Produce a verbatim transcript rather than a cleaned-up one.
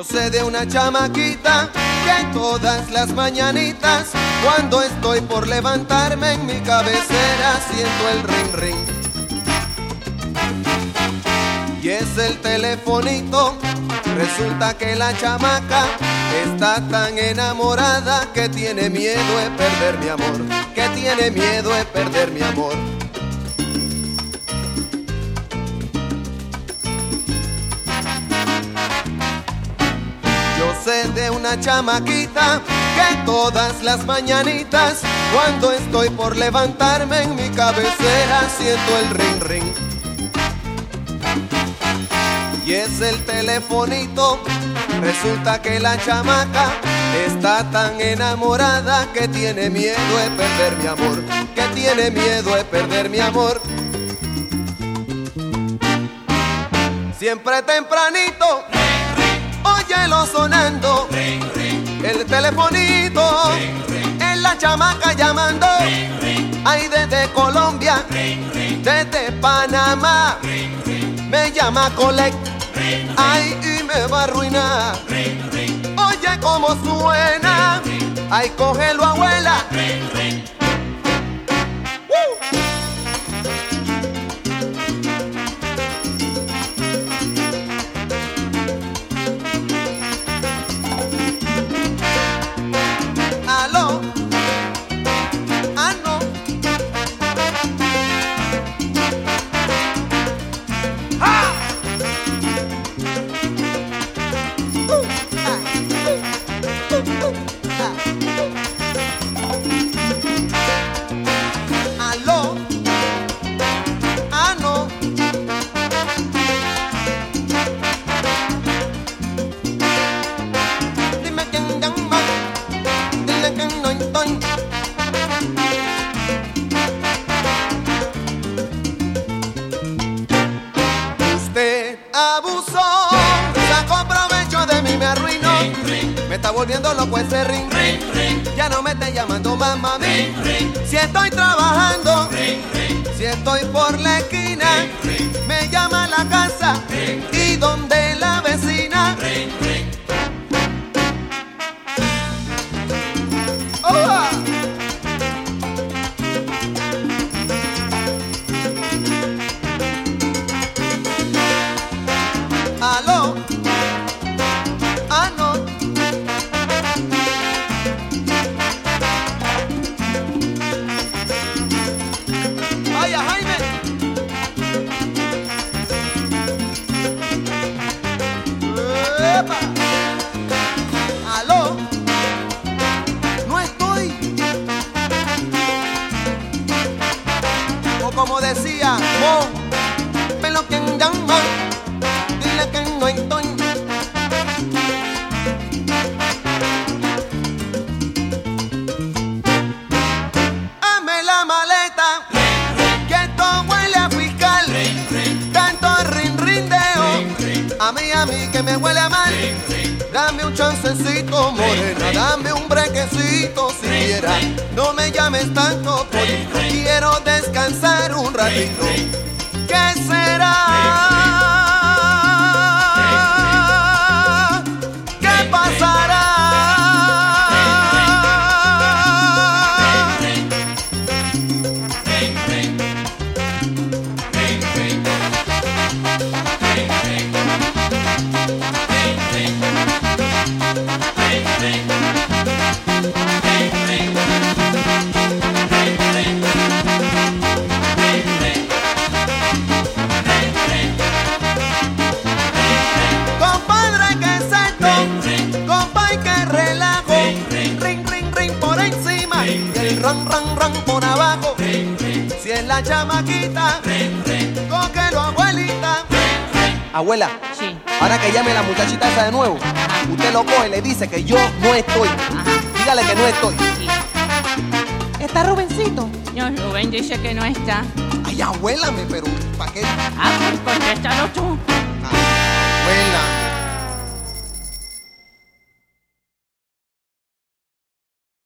sé de una chamaquita que todas las mañanitas, cuando estoy por levantarme en mi cabecera, siento el ring ring. Y es el telefonito. Resulta que la chamaca está tan enamorada que tiene miedo de perder mi amor, que tiene miedo de perder mi amor. Yo sé de una chamaquita que todas las mañanitas, cuando estoy por levantarme en mi cabecera, siento el ring ring. Y es el telefonito. Resulta que la chamaca está tan enamorada que tiene miedo de perder mi amor, que tiene miedo de perder mi amor. Siempre tempranito, óyelo sonando, el telefonito, es la chamaca llamando. Ay, desde Colombia, desde Panamá, me llama Colect. Ay, y me va a arruinar. Oye cómo suena. Ay, cógelo, abuela. Aló. Ah, no. ¡Ah! Aló, ah no. Dime quién llama, dile que no estoy. Usted abusó, sacó provecho de mí, me arruinó. Me está volviendo loco ese ring, ring, ring. Ya no me esté llamando mamá a mí. Si estoy trabajando, ring, ring. Si estoy por la esquina, ring, ring. Me llama a la casa, ring, ring. Y donde la vecina, ring, ring. ¡Oh! Aló. Ah, no. Vaya, Jaime. ¡Epa! Aló. No estoy. O como decía Mo, pero quien llama, dile que no estoy. Hame la maleta, que esto huele a fiscal. Tanto rin-rindeo, a mí, a mí que me huele a mal. Dame un chancecito, morena, dame un brequecito siquiera. No me llames tanto, polito, quiero descansar un ratito. ¿Qué será? ¿Qué pasará? Ran, ran, ran por abajo. Si es la chamaquita, cógelo, abuelita. Abuela, Sí. ahora que llame la muchachita esa de nuevo, usted lo coge y le dice que yo no estoy. Ajá. Dígale que no estoy. Sí. ¿Está Rubencito? No, Rubén dice que no está. Ay, abuélame, pero ¿para qué? Ah, pues contéstalo tú. Ah.